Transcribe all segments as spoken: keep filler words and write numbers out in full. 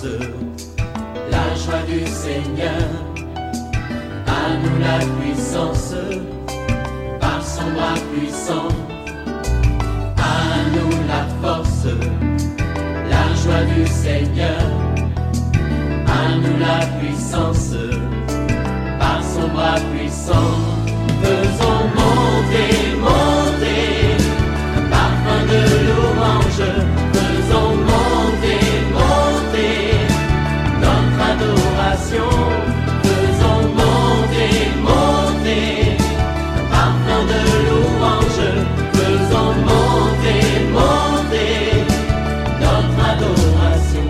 force, la joie du Seigneur. À nous la puissance, par son bras puissant. À nous la force, la joie du Seigneur. À nous la puissance, par son bras puissant. Faisons monter, monter, parfum de louange. Faisons monter, monter, notre adoration. Faisons monter, monter, parfum de louange. Faisons monter, monter, notre adoration.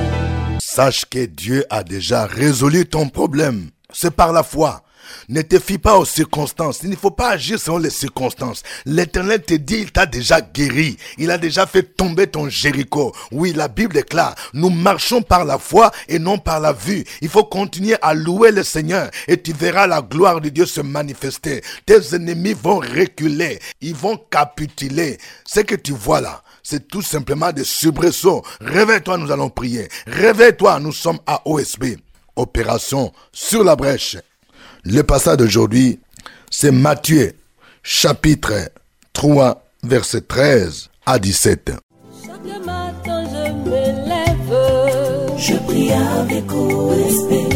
Sache que Dieu a déjà résolu ton problème. C'est par la foi. Ne te fie pas aux circonstances. Il ne faut pas agir selon les circonstances. L'Éternel te dit, il t'a déjà guéri. Il a déjà fait tomber ton Jéricho. Oui, la Bible est claire. Nous marchons par la foi et non par la vue. Il faut continuer à louer le Seigneur et tu verras la gloire de Dieu se manifester. Tes ennemis vont reculer. Ils vont capituler. Ce que tu vois là, c'est tout simplement des soubresauts. Réveille-toi, nous allons prier. Réveille-toi, nous sommes à O S B. Opération sur la brèche. Le passage d'aujourd'hui, c'est Matthieu, chapitre trois, verset treize à dix-sept. Chaque matin je me lève, je prie avec O S B.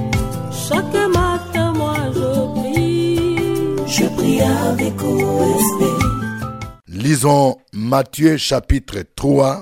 Chaque matin moi je prie, je prie avec O S B. Lisons Matthieu, chapitre trois,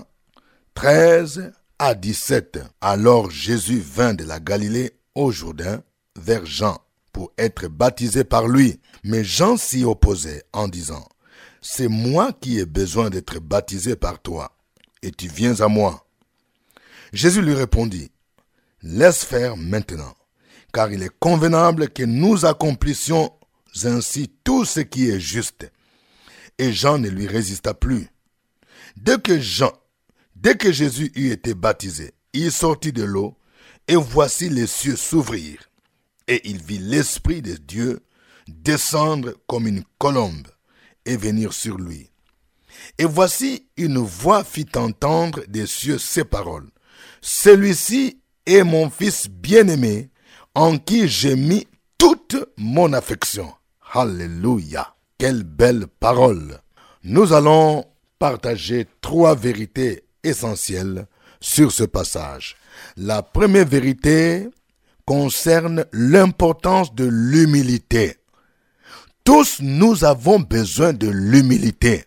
treize à dix-sept. Alors Jésus vint de la Galilée au Jourdain vers Jean, pour être baptisé par lui. Mais Jean s'y opposait en disant, « C'est moi qui ai besoin d'être baptisé par toi, et tu viens à moi. » Jésus lui répondit, « Laisse faire maintenant, car il est convenable que nous accomplissions ainsi tout ce qui est juste. » Et Jean ne lui résista plus. Dès que Jean, dès que Jésus eut été baptisé, il sortit de l'eau, et voici les cieux s'ouvrir. Et il vit l'Esprit de Dieu descendre comme une colombe et venir sur lui. Et voici une voix fit entendre des cieux ces paroles. Celui-ci est mon Fils bien-aimé, en qui j'ai mis toute mon affection. Alléluia. Quelle belle parole. Nous allons partager trois vérités essentielles sur ce passage. La première vérité concerne l'importance de l'humilité. Tous nous avons besoin de l'humilité.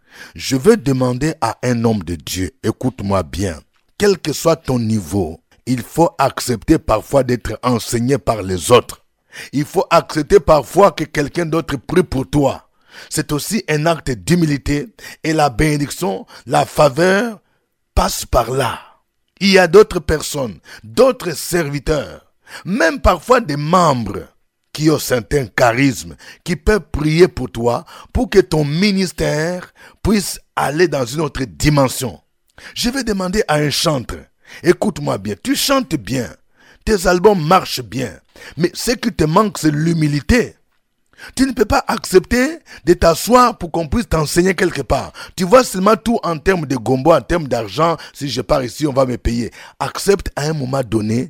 Je veux demander à un homme de Dieu, écoute-moi bien, quel que soit ton niveau, il faut accepter parfois d'être enseigné par les autres. Il faut accepter parfois que quelqu'un d'autre prie pour toi. C'est aussi un acte d'humilité et la bénédiction, la faveur passe par là. Il y a d'autres personnes, d'autres serviteurs, même parfois des membres qui ont certains charismes, qui peuvent prier pour toi, pour que ton ministère puisse aller dans une autre dimension. Je vais demander à un chanteur, écoute-moi bien, tu chantes bien, tes albums marchent bien, mais ce qui te manque, c'est l'humilité. Tu ne peux pas accepter de t'asseoir pour qu'on puisse t'enseigner quelque part. Tu vois seulement tout en termes de gombo, en termes d'argent. Si je pars ici, on va me payer. Accepte à un moment donné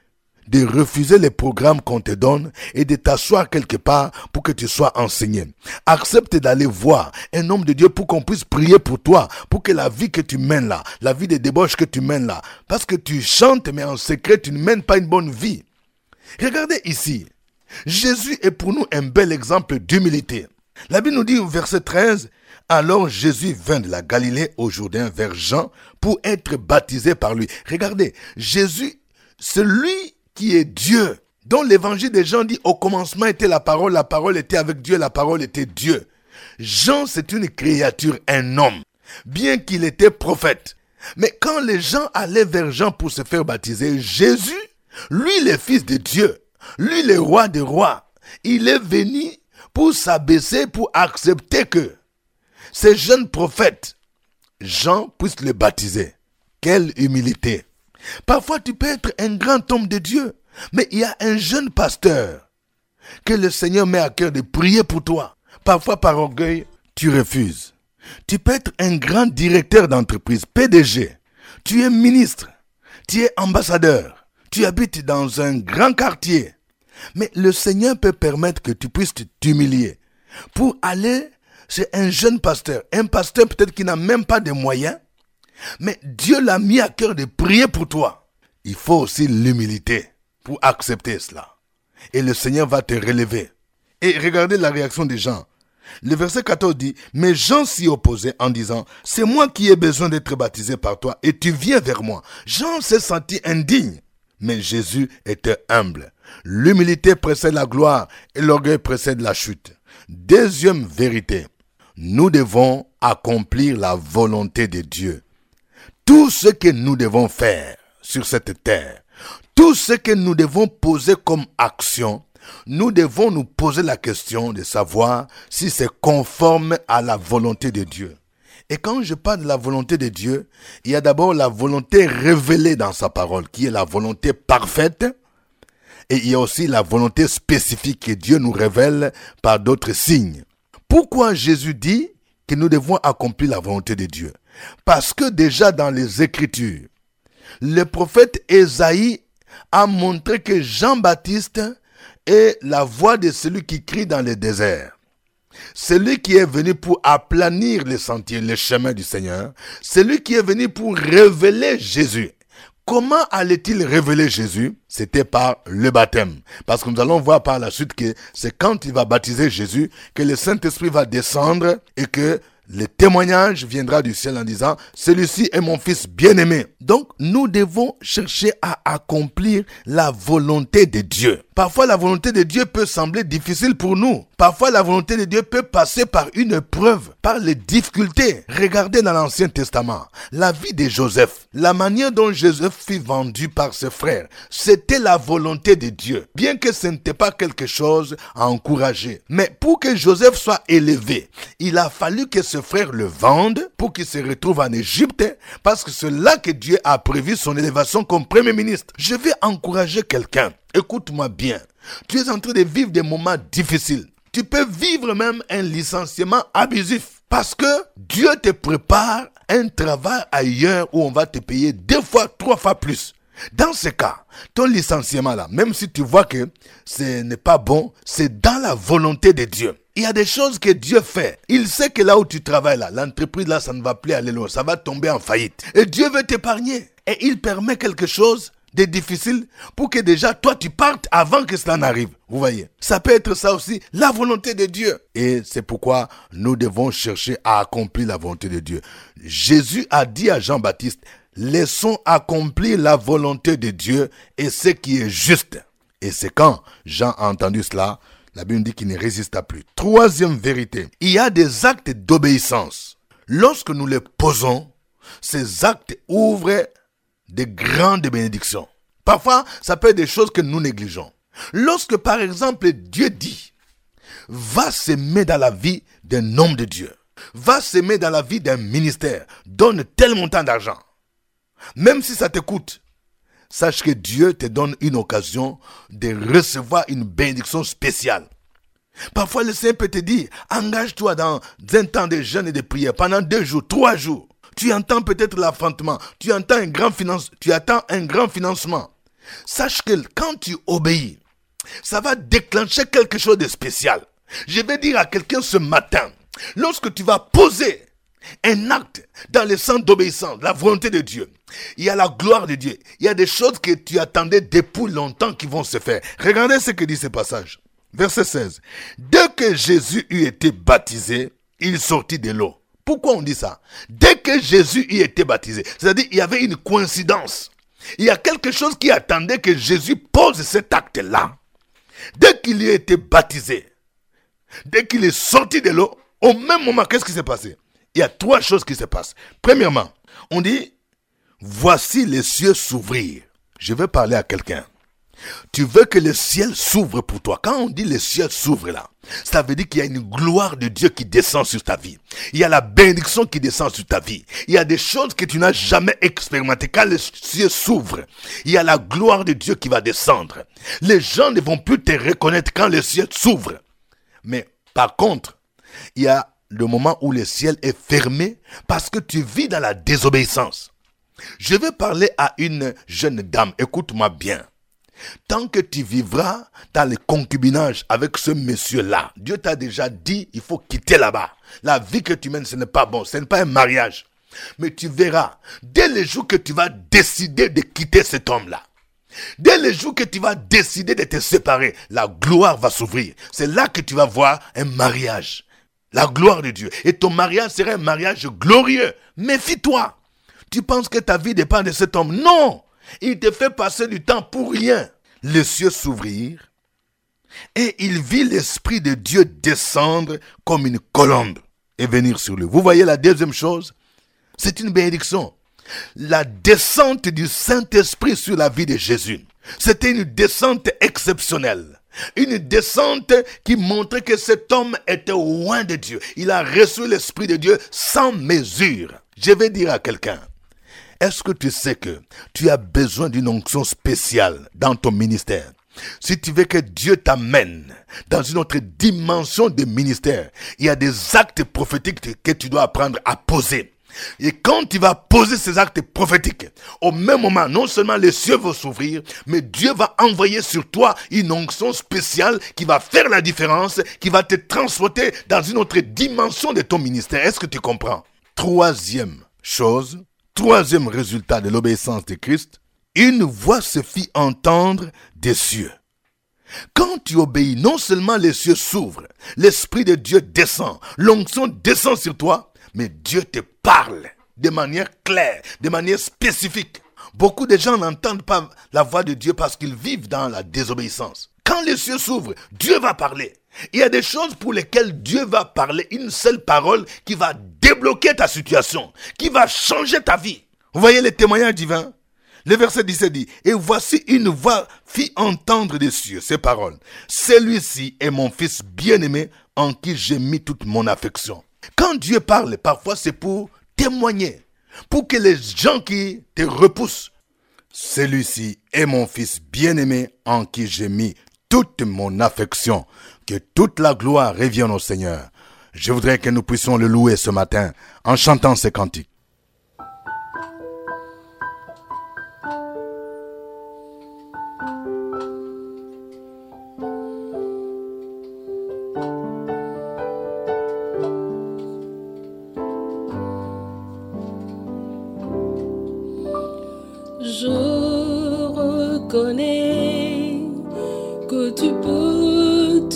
de refuser les programmes qu'on te donne et de t'asseoir quelque part pour que tu sois enseigné. Accepte d'aller voir un homme de Dieu pour qu'on puisse prier pour toi, pour que la vie que tu mènes là, la vie de débauche que tu mènes là, parce que tu chantes mais en secret tu ne mènes pas une bonne vie. Regardez ici, Jésus est pour nous un bel exemple d'humilité. La Bible nous dit au verset treize, « Alors Jésus vint de la Galilée au Jourdain vers Jean pour être baptisé par lui. » Regardez, Jésus, c'est lui qui est Dieu, dont l'évangile de Jean dit, au commencement était la parole, la parole était avec Dieu, la parole était Dieu. Jean, c'est une créature, un homme, bien qu'il était prophète. Mais quand les gens allaient vers Jean pour se faire baptiser, Jésus, lui le fils de Dieu, lui le roi des rois, il est venu pour s'abaisser, pour accepter que ces jeunes prophètes, Jean puisse le baptiser. Quelle humilité! Parfois, tu peux être un grand homme de Dieu, mais il y a un jeune pasteur que le Seigneur met à cœur de prier pour toi. Parfois, par orgueil, tu refuses. Tu peux être un grand directeur d'entreprise, P D G. Tu es ministre. Tu es ambassadeur. Tu habites dans un grand quartier. Mais le Seigneur peut permettre que tu puisses t'humilier pour aller chez un jeune pasteur. Un pasteur peut-être qui n'a même pas de moyens. Mais Dieu l'a mis à cœur de prier pour toi. Il faut aussi l'humilité pour accepter cela. Et le Seigneur va te relever. Et regardez la réaction des gens. Le verset quatorze dit, mais Jean s'y opposait en disant, c'est moi qui ai besoin d'être baptisé par toi et tu viens vers moi. Jean s'est senti indigne, mais Jésus était humble. L'humilité précède la gloire et l'orgueil précède la chute. Deuxième vérité, nous devons accomplir la volonté de Dieu. Tout ce que nous devons faire sur cette terre, tout ce que nous devons poser comme action, nous devons nous poser la question de savoir si c'est conforme à la volonté de Dieu. Et quand je parle de la volonté de Dieu, il y a d'abord la volonté révélée dans sa parole, qui est la volonté parfaite. Et il y a aussi la volonté spécifique que Dieu nous révèle par d'autres signes. Pourquoi Jésus dit que nous devons accomplir la volonté de Dieu? Parce que déjà dans les Écritures, le prophète Ésaïe a montré que Jean-Baptiste est la voix de celui qui crie dans le désert. Celui qui est venu pour aplanir les sentiers, les chemins du Seigneur. Celui qui est venu pour révéler Jésus. Comment allait-il révéler Jésus? C'était par le baptême. Parce que nous allons voir par la suite que c'est quand il va baptiser Jésus que le Saint-Esprit va descendre et que le témoignage viendra du ciel en disant « Celui-ci est mon fils bien-aimé ». Donc, nous devons chercher à accomplir la volonté de Dieu. Parfois, la volonté de Dieu peut sembler difficile pour nous. Parfois, la volonté de Dieu peut passer par une épreuve, par les difficultés. Regardez dans l'Ancien Testament, la vie de Joseph, la manière dont Joseph fut vendu par ses frères, c'était la volonté de Dieu. Bien que ce n'était pas quelque chose à encourager. Mais pour que Joseph soit élevé, il a fallu que ses frères le vendent pour qu'il se retrouve en Égypte, parce que c'est là que Dieu a prévu son élévation comme premier ministre. Je vais encourager quelqu'un. Écoute-moi bien. Tu es en train de vivre des moments difficiles. Tu peux vivre même un licenciement abusif. Parce que Dieu te prépare un travail ailleurs où on va te payer deux fois, trois fois plus. Dans ce cas, ton licenciement là, même si tu vois que ce n'est pas bon, c'est dans la volonté de Dieu. Il y a des choses que Dieu fait. Il sait que là où tu travailles là, l'entreprise là, ça ne va plus aller loin. Ça va tomber en faillite. Et Dieu veut t'épargner. Et il permet quelque chose de difficile pour que déjà toi tu partes avant que cela n'arrive. Vous voyez, ça peut être ça aussi, la volonté de Dieu. Et c'est pourquoi nous devons chercher à accomplir la volonté de Dieu. Jésus a dit à Jean-Baptiste, laissons accomplir la volonté de Dieu et ce qui est juste. Et c'est quand Jean a entendu cela, la Bible dit qu'il ne résista plus. Troisième vérité, il y a des actes d'obéissance. Lorsque nous les posons, ces actes ouvrent de grandes bénédictions. Parfois, ça peut être des choses que nous négligeons. Lorsque, par exemple, Dieu dit, va s'aimer dans la vie d'un homme de Dieu, va s'aimer dans la vie d'un ministère, donne tel montant d'argent. Même si ça te coûte, sache que Dieu te donne une occasion de recevoir une bénédiction spéciale. Parfois, le Seigneur peut te dire, engage-toi dans un temps de jeûne et de prière pendant deux jours, trois jours. Tu entends peut-être l'affrontement, tu entends un grand finance, tu attends un grand financement. Sache que quand tu obéis, ça va déclencher quelque chose de spécial. Je vais dire à quelqu'un ce matin, lorsque tu vas poser un acte dans le sens d'obéissance, la volonté de Dieu, il y a la gloire de Dieu. Il y a des choses que tu attendais depuis longtemps qui vont se faire. Regardez ce que dit ce passage. Verset seize. Dès que Jésus eut été baptisé, il sortit de l'eau. Pourquoi on dit ça? Dès que Jésus y était baptisé, c'est-à-dire il y avait une coïncidence. Il y a quelque chose qui attendait que Jésus pose cet acte-là. Dès qu'il y a été baptisé, dès qu'il est sorti de l'eau, au même moment, qu'est-ce qui s'est passé? Il y a trois choses qui se passent. Premièrement, on dit, voici les cieux s'ouvrir. Je vais parler à quelqu'un. Tu veux que le ciel s'ouvre pour toi. Quand on dit le ciel s'ouvre là, ça veut dire qu'il y a une gloire de Dieu qui descend sur ta vie. Il y a la bénédiction qui descend sur ta vie. Il y a des choses que tu n'as jamais expérimentées. Quand le ciel s'ouvre, il y a la gloire de Dieu qui va descendre. Les gens ne vont plus te reconnaître quand le ciel s'ouvre. Mais par contre, il y a le moment où le ciel est fermé parce que tu vis dans la désobéissance. Je vais parler à une jeune dame, écoute-moi bien. Tant que tu vivras dans le concubinage avec ce monsieur-là, Dieu t'a déjà dit, il faut quitter là-bas. La vie que tu mènes, ce n'est pas bon, ce n'est pas un mariage. Mais tu verras, dès le jour que tu vas décider de quitter cet homme-là, dès le jour que tu vas décider de te séparer, la gloire va s'ouvrir. C'est là que tu vas voir un mariage. La gloire de Dieu. Et ton mariage sera un mariage glorieux. Méfie-toi. Tu penses que ta vie dépend de cet homme? Non. Il te fait passer du temps pour rien. Les cieux s'ouvrirent et il vit l'Esprit de Dieu descendre comme une colombe et venir sur lui. Vous voyez la deuxième chose? C'est une bénédiction. La descente du Saint-Esprit sur la vie de Jésus. C'était une descente exceptionnelle. Une descente qui montrait que cet homme était loin de Dieu. Il a reçu l'Esprit de Dieu sans mesure. Je vais dire à quelqu'un, est-ce que tu sais que tu as besoin d'une onction spéciale dans ton ministère? Si tu veux que Dieu t'amène dans une autre dimension de ministère, il y a des actes prophétiques que tu dois apprendre à poser. Et quand tu vas poser ces actes prophétiques, au même moment, non seulement les cieux vont s'ouvrir, mais Dieu va envoyer sur toi une onction spéciale qui va faire la différence, qui va te transporter dans une autre dimension de ton ministère. Est-ce que tu comprends? Troisième chose, troisième résultat de l'obéissance de Christ, une voix se fit entendre des cieux. Quand tu obéis, non seulement les cieux s'ouvrent, l'Esprit de Dieu descend, l'onction descend sur toi, mais Dieu te parle de manière claire, de manière spécifique. Beaucoup de gens n'entendent pas la voix de Dieu parce qu'ils vivent dans la désobéissance. Quand les cieux s'ouvrent, Dieu va parler. Il y a des choses pour lesquelles Dieu va parler, une seule parole qui va débloquer ta situation, qui va changer ta vie. Vous voyez les témoignages divins? Le verset dix-sept dit, « Et voici une voix fit entendre des cieux ces paroles. Celui-ci est mon fils bien-aimé en qui j'ai mis toute mon affection. » Quand Dieu parle, parfois c'est pour témoigner, pour que les gens qui te repoussent. Celui-ci est mon fils bien-aimé en qui j'ai mis toute mon affection. Que toute la gloire revienne au Seigneur. Je voudrais que nous puissions le louer ce matin en chantant ces cantiques. Je reconnais que tu peux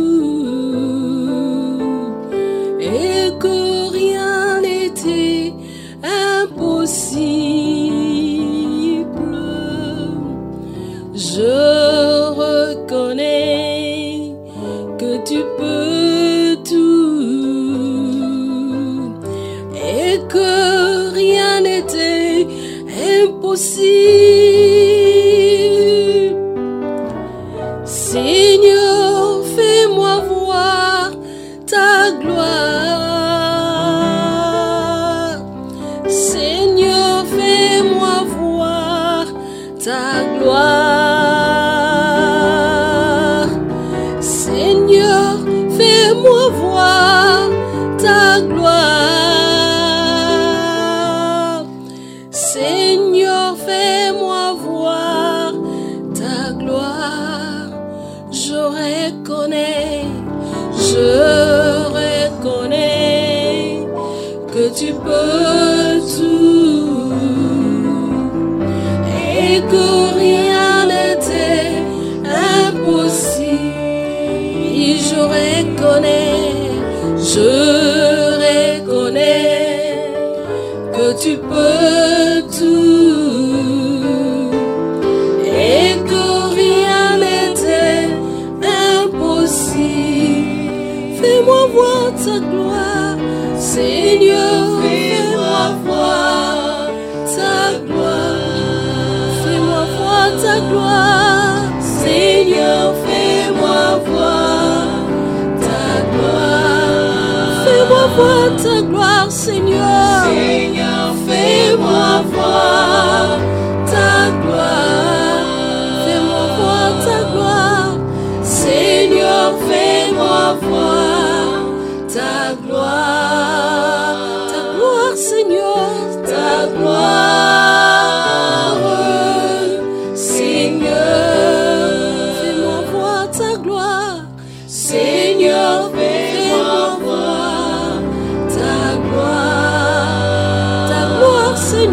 tout et que rien n'était impossible. Je reconnais que tu peux tout et que rien n'était impossible. Seigneur, fais-moi voir ta gloire. Seigneur, fais-moi voir ta gloire. Seigneur, fais-moi voir ta gloire. Seigneur, fais-moi voir ta gloire. Je reconnais, je reconnais que tu peux tout et que rien n'était impossible. Et je reconnais, je reconnais que tu peux tout et que rien n'était impossible. Fais-moi voir ta gloire, Seigneur, fais-moi voir ta gloire. Fais-moi voir ta gloire, Seigneur, fais-moi voir ta gloire. Fais-moi voir ta gloire, Seigneur. Seigneur, fais-moi voir ta gloire. Fais-moi voir ta gloire. Seigneur, fais-moi voir ta gloire. Ta gloire, Seigneur, ta gloire.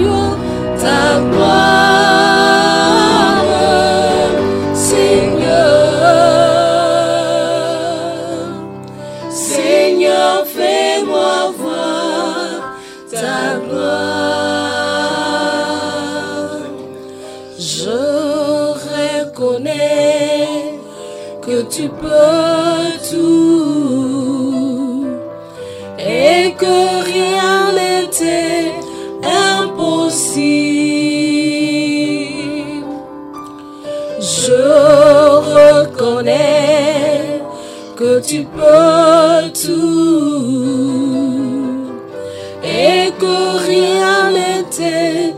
Seigneur, ta gloire, Seigneur. Seigneur, fais-moi voir ta gloire. Je reconnais que tu peux tout et que rien n'était impossible. Je reconnais que tu peux tout et que rien n'était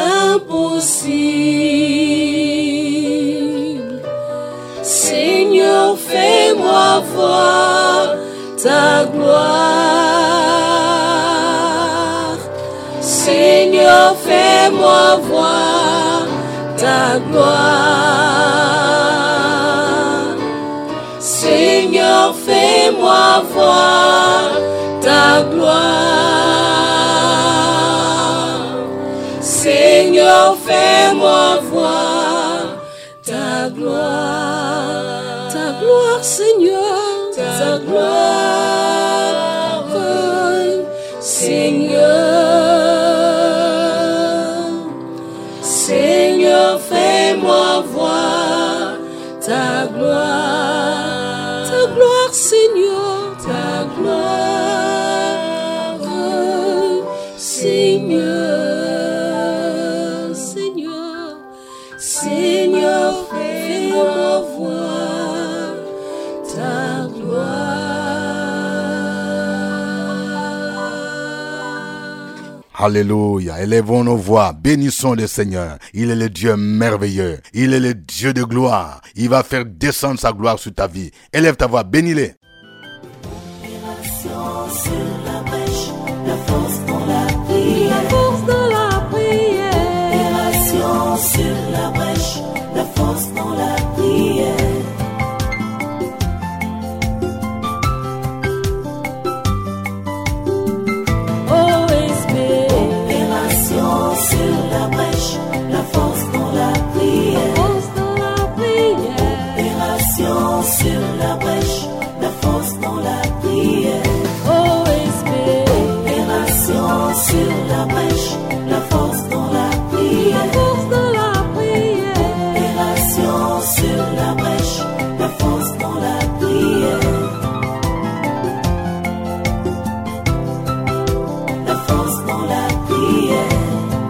impossible. Seigneur, fais-moi voir ta gloire. Seigneur, fais-moi voir ta gloire. Seigneur, fais-moi voir ta gloire. Seigneur, fais-moi voir ta gloire. Ta gloire, Seigneur, ta gloire, Seigneur. Seigneur, fais-moi voir ta gloire. Ta gloire, Seigneur, ta gloire, Seigneur. Seigneur, Seigneur, fais-moi voir ta gloire. Alléluia. Élevons nos voix. Bénissons le Seigneur. Il est le Dieu merveilleux. Il est le Dieu de gloire. Il va faire descendre sa gloire sur ta vie. Élève ta voix. Bénis-le. Opération sur la brèche, la force dans la prière. La force dans la prière. Opération sur la brèche, la force dans la prière. O S B. Opération sur la brèche, la force dans la prière. Force dans la prière. Opération sur la brèche, la force dans la prière. O S B. Opération sur la brèche, la force dans la prière. Force dans la prière. Opération sur la brèche, la force dans la prière. La force dans la prière.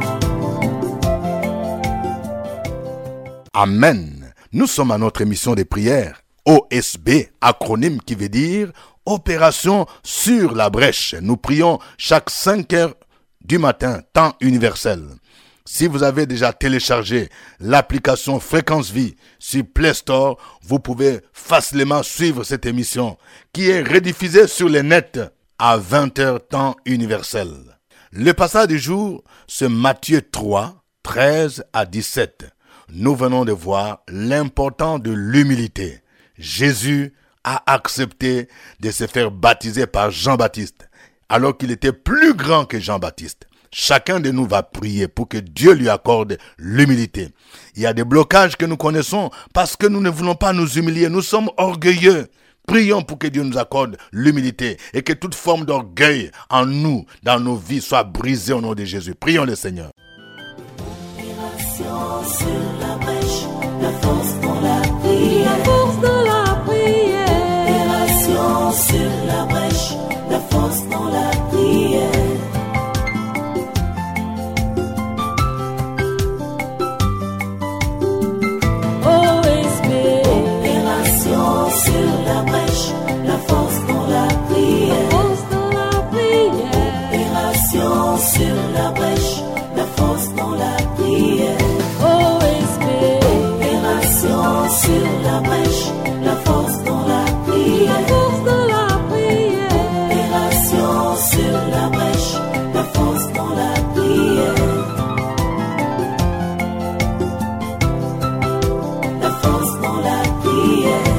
Amen. Nous sommes à notre émission de prière. O S B, acronyme qui veut dire Opération sur la brèche. Nous prions chaque cinq heures du matin, temps universel. Si vous avez déjà téléchargé l'application Fréquence Vie sur Play Store, vous pouvez facilement suivre cette émission qui est rediffusée sur le net à vingt heures temps universel. Le passage du jour, c'est Matthieu trois, treize à dix-sept. Nous venons de voir l'importance de l'humilité. Jésus a accepté de se faire baptiser par Jean-Baptiste, alors qu'il était plus grand que Jean-Baptiste. Chacun de nous va prier pour que Dieu lui accorde l'humilité. Il y a des blocages que nous connaissons parce que nous ne voulons pas nous humilier. Nous sommes orgueilleux. Prions pour que Dieu nous accorde l'humilité et que toute forme d'orgueil en nous, dans nos vies, soit brisée au nom de Jésus. Prions le Seigneur. Opération sur la brèche, la force dans la prière. La force dans la prière. Opération sur la brèche, la force dans la prière. O S B. Opération sur la brèche, la force dans la prière. Force dans la prière. Opération sur la brèche, la force dans la prière. O S B. Opération sur la brèche, la force dans la prière. Force dans la prière. Opération sur la brèche, la force dans la prière. La force dans la prière.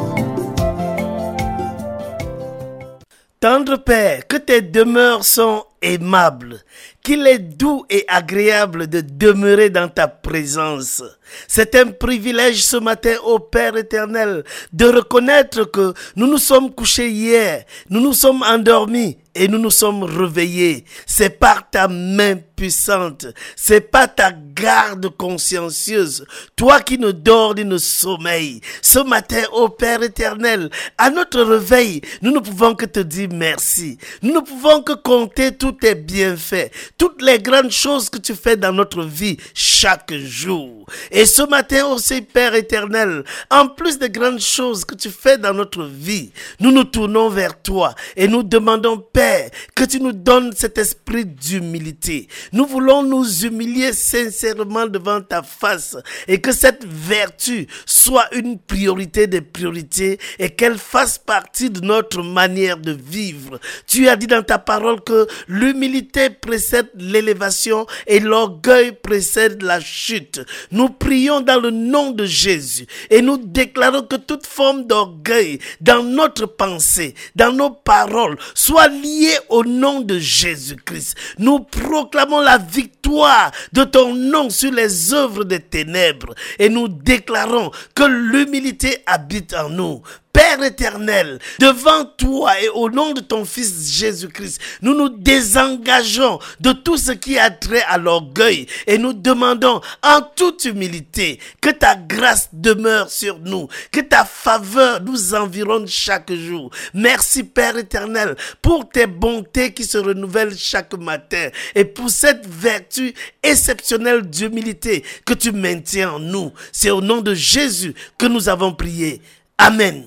Tendre Père, que tes demeures sont aimable, qu'il est doux et agréable de demeurer dans ta présence. C'est un privilège ce matin, ô Père éternel, de reconnaître que nous nous sommes couchés hier, nous nous sommes endormis et nous nous sommes réveillés. C'est par ta main puissante, c'est pas ta garde consciencieuse, toi qui ne dors ni ne sommeilles. Ce matin, ô Père éternel, à notre réveil, nous ne pouvons que te dire merci. Nous ne pouvons que compter tous tes bienfaits, toutes les grandes choses que tu fais dans notre vie chaque jour. Et ce matin aussi, Père éternel, en plus des grandes choses que tu fais dans notre vie, nous nous tournons vers toi et nous demandons, Père, que tu nous donnes cet esprit d'humilité. Nous voulons nous humilier sincèrement devant ta face et que cette vertu soit une priorité des priorités et qu'elle fasse partie de notre manière de vivre. Tu as dit dans ta parole que l'humilité précède l'élévation et l'orgueil précède la chute. Nous prions dans le nom de Jésus et nous déclarons que toute forme d'orgueil dans notre pensée, dans nos paroles, soit liée au nom de Jésus-Christ. Nous proclamons la victoire de ton nom sur les œuvres des ténèbres et nous déclarons que l'humilité habite en nous. Père éternel, devant toi et au nom de ton Fils Jésus-Christ, nous nous désengageons de tout ce qui a trait à l'orgueil et nous demandons en toute humilité que ta grâce demeure sur nous, que ta faveur nous environne chaque jour. Merci Père éternel pour tes bontés qui se renouvellent chaque matin et pour cette vertu exceptionnelle d'humilité que tu maintiens en nous. C'est au nom de Jésus que nous avons prié. Amen.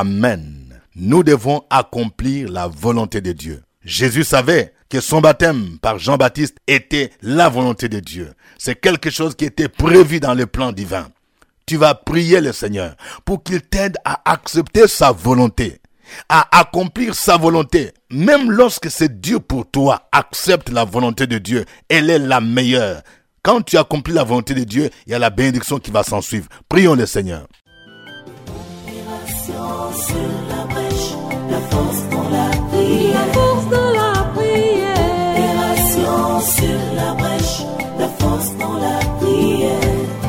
Amen. Nous devons accomplir la volonté de Dieu. Jésus savait que son baptême par Jean-Baptiste était la volonté de Dieu. C'est quelque chose qui était prévu dans le plan divin. Tu vas prier le Seigneur pour qu'il t'aide à accepter sa volonté, à accomplir sa volonté. Même lorsque c'est dur pour toi, accepte la volonté de Dieu. Elle est la meilleure. Quand tu accomplis la volonté de Dieu, il y a la bénédiction qui va s'en suivre. Prions le Seigneur. Sur la brèche, la force dans la prière. La force dans la prière. Opération sur la brèche, la force dans la prière.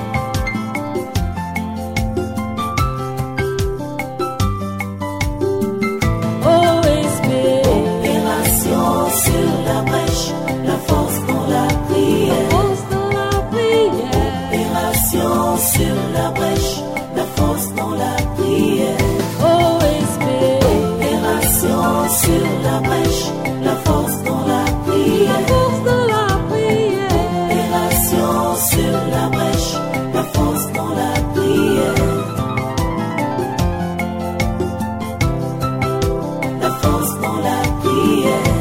O S P. Opération sur la brèche, la force dans la prière. La force dans la prière. Opération sur la brèche, la force dans la prière. O S P. Opération sur la brèche, la force dans la prière. La force dans la prière. Opération sur la brèche, la force dans la prière. La force dans la prière.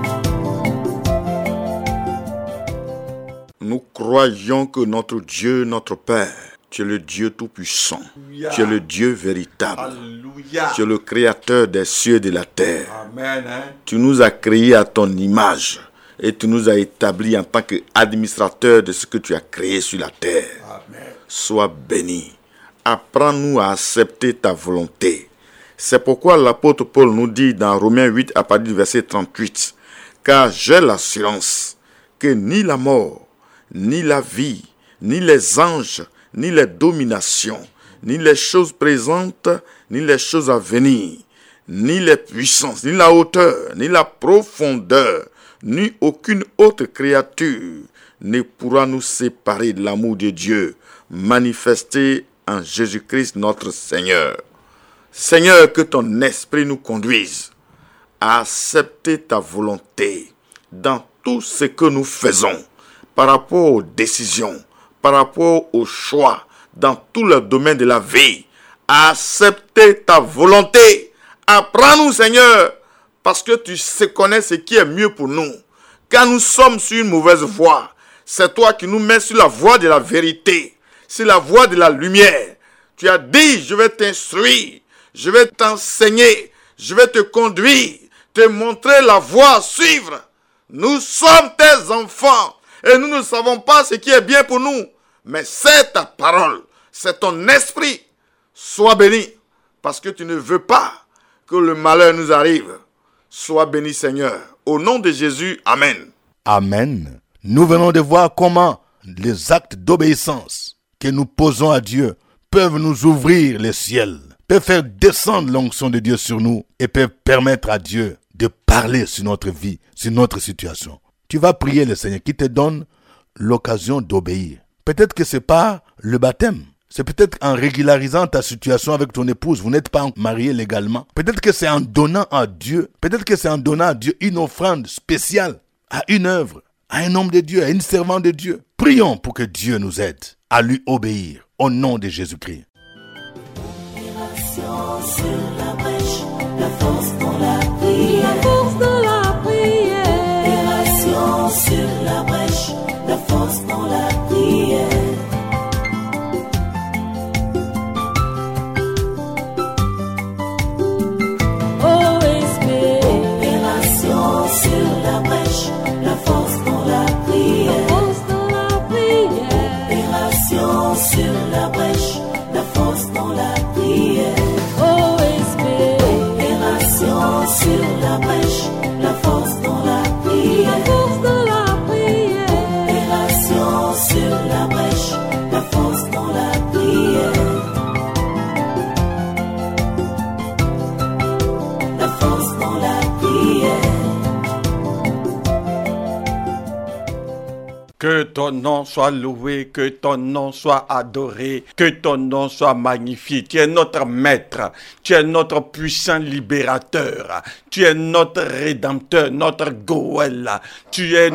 Nous croyons que notre Dieu, notre Père, tu es le Dieu tout-puissant. Alléluia. Tu es le Dieu véritable. Alléluia. Tu es le créateur des cieux et de la terre. Amen. Hein? Tu nous as créés à ton image et tu nous as établis en tant qu'administrateurs de ce que tu as créé sur la terre. Amen. Sois béni. Apprends-nous à accepter ta volonté. C'est pourquoi l'apôtre Paul nous dit dans Romains huit à partir du verset trente-huit, « Car j'ai l'assurance que ni la mort, ni la vie, ni les anges, ni les dominations, ni les choses présentes, ni les choses à venir, ni les puissances, ni la hauteur, ni la profondeur, ni aucune autre créature ne pourra nous séparer de l'amour de Dieu manifesté en Jésus-Christ notre Seigneur. Seigneur, que ton esprit nous conduise à accepter ta volonté dans tout ce que nous faisons par rapport aux décisions, par rapport aux choix, dans tous les domaines de la vie, à accepter ta volonté. Apprends-nous, Seigneur, parce que tu sais connais ce qui est mieux pour nous. Quand nous sommes sur une mauvaise voie, c'est toi qui nous mets sur la voie de la vérité, sur la voie de la lumière. Tu as dit, je vais t'instruire, je vais t'enseigner, je vais te conduire, te montrer la voie à suivre. Nous sommes tes enfants et nous ne savons pas ce qui est bien pour nous. Mais c'est ta parole, c'est ton esprit. Sois béni, parce que tu ne veux pas que le malheur nous arrive. Sois béni, Seigneur. Au nom de Jésus, Amen. Amen. Nous venons de voir comment les actes d'obéissance que nous posons à Dieu peuvent nous ouvrir les ciels, peuvent faire descendre l'onction de Dieu sur nous et peuvent permettre à Dieu de parler sur notre vie, sur notre situation. Tu vas prier le Seigneur qui te donne l'occasion d'obéir. Peut-être que c'est pas le baptême. C'est peut-être en régularisant ta situation avec ton épouse. Vous n'êtes pas marié légalement. Peut-être que c'est en donnant à Dieu. Peut-être que c'est en donnant à Dieu une offrande spéciale à une œuvre, à un homme de Dieu, à une servante de Dieu. Prions pour que Dieu nous aide à lui obéir au nom de Jésus-Christ. Opération sur la brèche, la force dans la prière. La force dans la prière. Opération sur la brèche, la force dans la prière. Oh, espère. Opération sur la brèche, la force dans la La prière. force dans la prière. Opération sur la brèche, la force dans la prière. Oh, espère. Opération sur la brèche, la force dans la La prière. force dans la prière. Opération sur la brèche, la force dans la prière. La force dans la prière. Que ton nom soit loué, que ton nom soit adoré, que ton nom soit magnifié. Tu es notre maître, tu es notre puissant libérateur, tu es notre rédempteur, notre Goël, tu es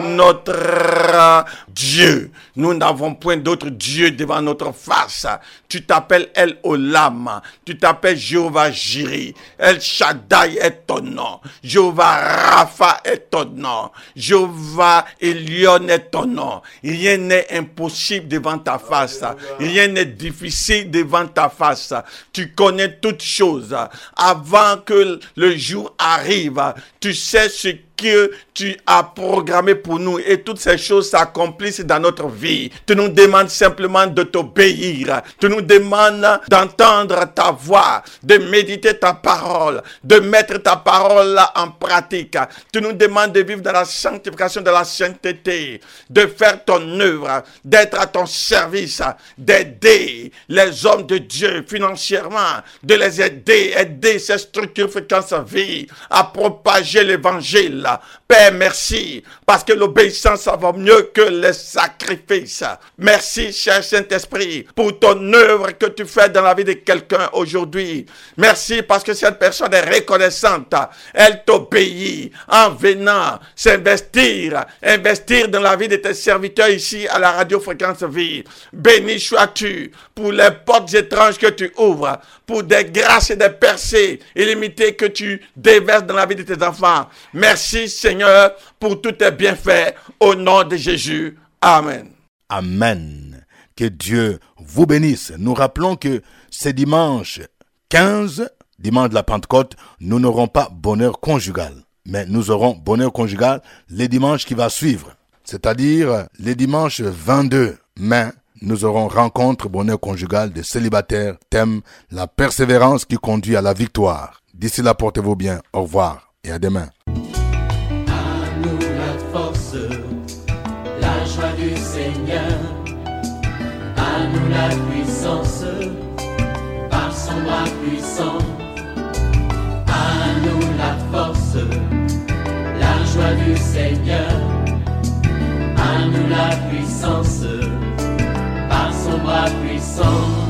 notre Dieu. Nous n'avons point d'autre Dieu devant notre face. Tu t'appelles El Olam, tu t'appelles Jéhovah Jireh, El Shaddai est ton nom, Jéhovah Rapha est ton nom, Jéhovah Elion est ton nom. Rien n'est impossible devant ta face. Rien n'est difficile devant ta face. Tu connais toutes choses. Avant que le jour arrive, tu sais ce que tu as programmé pour nous et toutes ces choses s'accomplissent dans notre vie. Tu nous demandes simplement de t'obéir. Tu nous demandes d'entendre ta voix, de méditer ta parole, de mettre ta parole en pratique. Tu nous demandes de vivre dans la sanctification de la sainteté, de faire ton œuvre, d'être à ton service, d'aider les hommes de Dieu financièrement, de les aider, aider ces structures Fréquence Vie à propager l'évangile. Père, merci, parce que l'obéissance, ça va mieux que les sacrifices. Merci, cher Saint-Esprit, pour ton œuvre que tu fais dans la vie de quelqu'un aujourd'hui. Merci, parce que cette personne est reconnaissante. Elle t'obéit en venant s'investir, investir dans la vie de tes serviteurs ici à la radio Fréquence Vie. Béni sois-tu pour les portes étranges que tu ouvres, pour des grâces et des percées illimitées que tu déverses dans la vie de tes enfants. Merci, Seigneur, pour tous tes bienfaits, au nom de Jésus. Amen. Amen. Que Dieu vous bénisse. Nous rappelons que ce dimanche quinze, dimanche de la Pentecôte, nous n'aurons pas bonheur conjugal, mais nous aurons bonheur conjugal les dimanches qui va suivre. C'est-à-dire les dimanches vingt-deux mai, nous aurons rencontre bonheur conjugal des célibataires, thème la persévérance qui conduit à la victoire. D'ici là, portez-vous bien. Au revoir et à demain. À nous la force, la joie du Seigneur. À nous la puissance, par son bras puissant. À nous la force, la joie du Seigneur. À nous la puissance, par son bras puissant.